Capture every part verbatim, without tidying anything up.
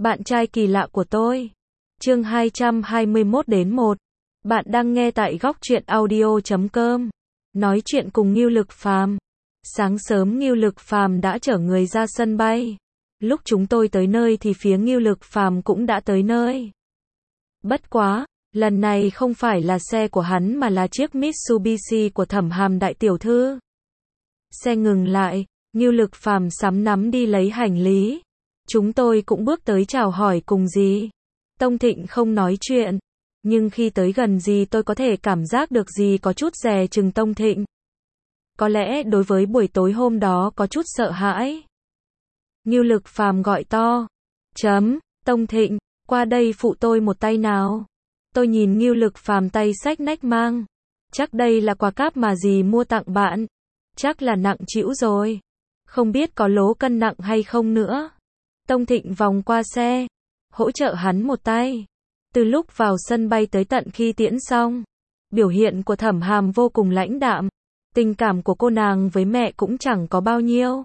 Bạn trai kỳ lạ của tôi. Chương hai trăm hai mươi mốt đến một. Bạn đang nghe tại góc truyện audio chấm com. Nói chuyện cùng Ngưu Lực Phàm. Sáng sớm Ngưu Lực Phàm đã chở người ra sân bay. Lúc chúng tôi tới nơi thì phía Ngưu Lực Phàm cũng đã tới nơi. Bất quá, lần này không phải là xe của hắn mà là chiếc Mitsubishi của Thẩm Hàm đại tiểu thư. Xe ngừng lại, Ngưu Lực Phàm sắm nắm đi lấy hành lý. Chúng tôi cũng bước tới chào hỏi cùng dì. Tông Thịnh không nói chuyện, nhưng khi tới gần dì tôi có thể cảm giác được dì có chút dè chừng Tông Thịnh. Có lẽ đối với buổi tối hôm đó có chút sợ hãi. Ngưu Lực Phàm gọi to. Chấm, Tông Thịnh, qua đây phụ tôi một tay nào. Tôi nhìn Ngưu Lực Phàm tay xách nách mang. Chắc đây là quà cáp mà dì mua tặng bạn. Chắc là nặng trĩu rồi. Không biết có lố cân nặng hay không nữa. Tông Thịnh vòng qua xe, hỗ trợ hắn một tay. Từ lúc vào sân bay tới tận khi tiễn xong, biểu hiện của Thẩm Hàm vô cùng lãnh đạm. Tình cảm của cô nàng với mẹ cũng chẳng có bao nhiêu.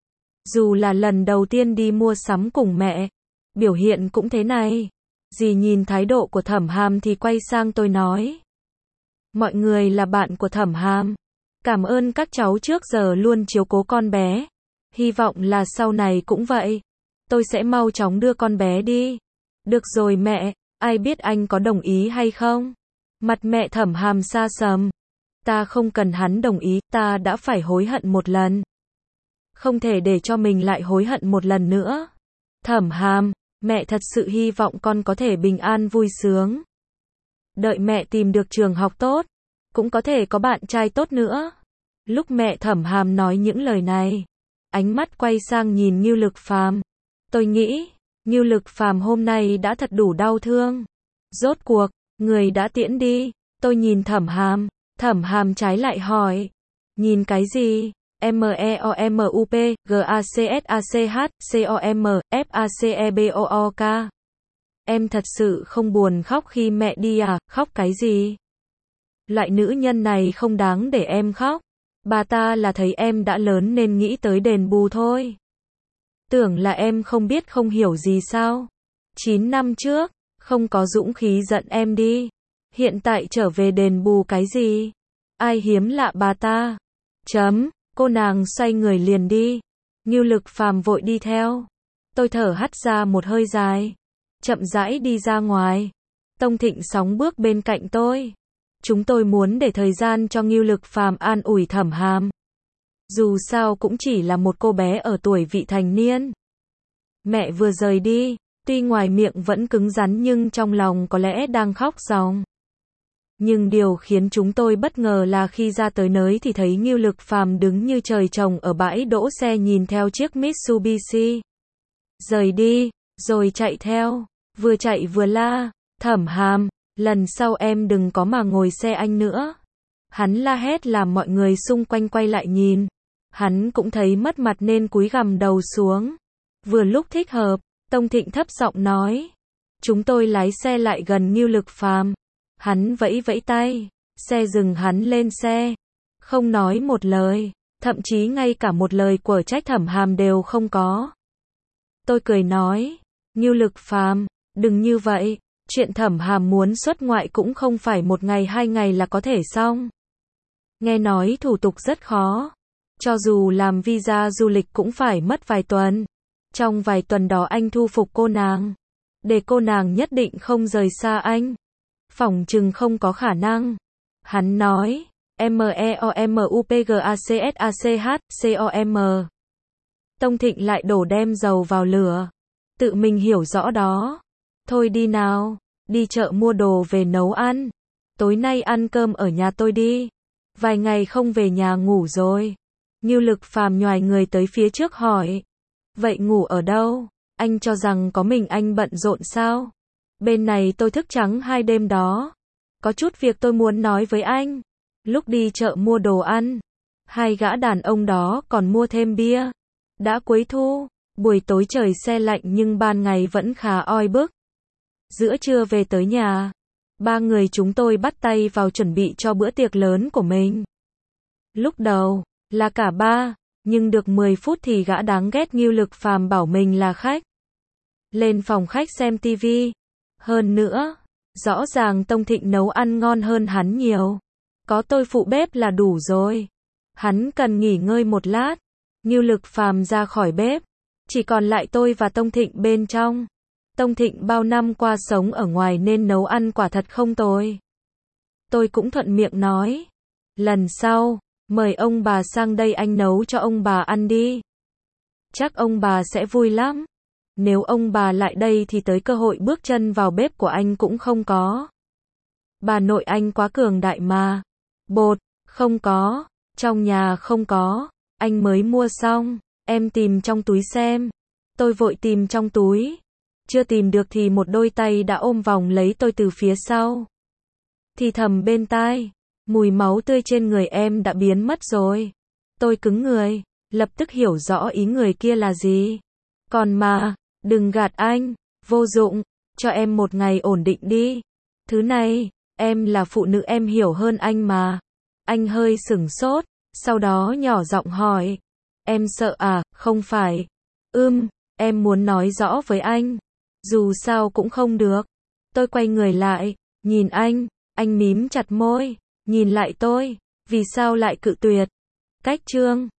Dù là lần đầu tiên đi mua sắm cùng mẹ, biểu hiện cũng thế này. Dì nhìn thái độ của Thẩm Hàm thì quay sang tôi nói. Mọi người là bạn của Thẩm Hàm. Cảm ơn các cháu trước giờ luôn chiếu cố con bé. Hy vọng là sau này cũng vậy. Tôi sẽ mau chóng đưa con bé đi. Được rồi mẹ, ai biết anh có đồng ý hay không? Mặt mẹ Thẩm Hàm xa sầm. Ta không cần hắn đồng ý, ta đã phải hối hận một lần. Không thể để cho mình lại hối hận một lần nữa. Thẩm Hàm, mẹ thật sự hy vọng con có thể bình an vui sướng. Đợi mẹ tìm được trường học tốt, cũng có thể có bạn trai tốt nữa. Lúc mẹ Thẩm Hàm nói những lời này, ánh mắt quay sang nhìn Ngưu Lực Phàm. Tôi nghĩ, Ngưu Lực Phàm hôm nay đã thật đủ đau thương. Rốt cuộc, người đã tiễn đi. Tôi nhìn Thẩm Hàm, Thẩm Hàm trái lại hỏi. Nhìn cái gì? M E O M U P, G A C S A C H, C O M, F A C E B O O K. Em thật sự không buồn khóc khi mẹ đi à? Khóc cái gì? Loại nữ nhân này không đáng để em khóc. Bà ta là thấy em đã lớn nên nghĩ tới đền bù thôi. Tưởng là em không biết không hiểu gì sao? chín năm trước, không có dũng khí giận em đi. Hiện tại trở về đền bù cái gì? Ai hiếm lạ bà ta? Chấm, cô nàng xoay người liền đi. Ngưu Lực Phàm vội đi theo. Tôi thở hắt ra một hơi dài. Chậm rãi đi ra ngoài. Tông Thịnh sóng bước bên cạnh tôi. Chúng tôi muốn để thời gian cho Ngưu Lực Phàm an ủi Thẩm Hàm. Dù sao cũng chỉ là một cô bé ở tuổi vị thành niên. Mẹ vừa rời đi, tuy ngoài miệng vẫn cứng rắn nhưng trong lòng có lẽ đang khóc ròng. Nhưng điều khiến chúng tôi bất ngờ là khi ra tới nơi thì thấy Ngưu Lực Phàm đứng như trời trồng ở bãi đỗ xe nhìn theo chiếc Mitsubishi. Rời đi, rồi chạy theo, vừa chạy vừa la, Thẩm Hàm, lần sau em đừng có mà ngồi xe anh nữa. Hắn la hét làm mọi người xung quanh quay lại nhìn. Hắn cũng thấy mất mặt nên cúi gằm đầu xuống. Vừa lúc thích hợp, Tông Thịnh thấp giọng nói. Chúng tôi lái xe lại gần Ngưu Lực Phàm. Hắn vẫy vẫy tay, xe dừng hắn lên xe. Không nói một lời, thậm chí ngay cả một lời của trách Thẩm Hàm đều không có. Tôi cười nói, Ngưu Lực Phàm, đừng như vậy, chuyện Thẩm Hàm muốn xuất ngoại cũng không phải một ngày hai ngày là có thể xong. Nghe nói thủ tục rất khó. Cho dù làm visa du lịch cũng phải mất vài tuần. Trong vài tuần đó anh thu phục cô nàng. Để cô nàng nhất định không rời xa anh. Phỏng chừng không có khả năng. Hắn nói, M E O M U P G A C S A C H, C O M. Tông Thịnh lại đổ đem dầu vào lửa. Tự mình hiểu rõ đó. Thôi đi nào, đi chợ mua đồ về nấu ăn. Tối nay ăn cơm ở nhà tôi đi. Vài ngày không về nhà ngủ rồi. Ngưu Lực Phàm nhoài người tới phía trước hỏi. Vậy ngủ ở đâu? Anh cho rằng có mình anh bận rộn sao? Bên này tôi thức trắng hai đêm đó. Có chút việc tôi muốn nói với anh. Lúc đi chợ mua đồ ăn, hai gã đàn ông đó còn mua thêm bia. Đã cuối thu, buổi tối trời se lạnh nhưng ban ngày vẫn khá oi bức. Giữa trưa về tới nhà, ba người chúng tôi bắt tay vào chuẩn bị cho bữa tiệc lớn của mình. Lúc đầu, là cả ba, nhưng được mười phút thì gã đáng ghét Ngưu Lực Phàm bảo mình là khách. lên phòng khách xem tivi. Hơn nữa, rõ ràng Tông Thịnh nấu ăn ngon hơn hắn nhiều. Có tôi phụ bếp là đủ rồi. Hắn cần nghỉ ngơi một lát. Ngưu Lực Phàm ra khỏi bếp. Chỉ còn lại tôi và Tông Thịnh bên trong. Tông Thịnh bao năm qua sống ở ngoài nên nấu ăn quả thật không tồi. Tôi cũng thuận miệng nói. Lần sau, mời ông bà sang đây anh nấu cho ông bà ăn đi. Chắc ông bà sẽ vui lắm. Nếu ông bà lại đây thì tới cơ hội bước chân vào bếp của anh cũng không có. Bà nội anh quá cường đại mà. Bột, không có. Trong nhà không có. Anh mới mua xong. Em tìm trong túi xem. Tôi vội tìm trong túi. Chưa tìm được thì một đôi tay đã ôm vòng lấy tôi từ phía sau. Thì thầm bên tai. Mùi máu tươi trên người em đã biến mất rồi. Tôi cứng người. Lập tức hiểu rõ ý người kia là gì. Còn mà, đừng gạt anh. Vô dụng. Cho em một ngày ổn định đi. Thứ này, em là phụ nữ em hiểu hơn anh mà. Anh hơi sửng sốt. Sau đó nhỏ giọng hỏi. Em sợ à, không phải. Ưm, em muốn nói rõ với anh. Dù sao cũng không được. Tôi quay người lại, nhìn anh, anh mím chặt môi, nhìn lại tôi, vì sao lại cự tuyệt. Cách chương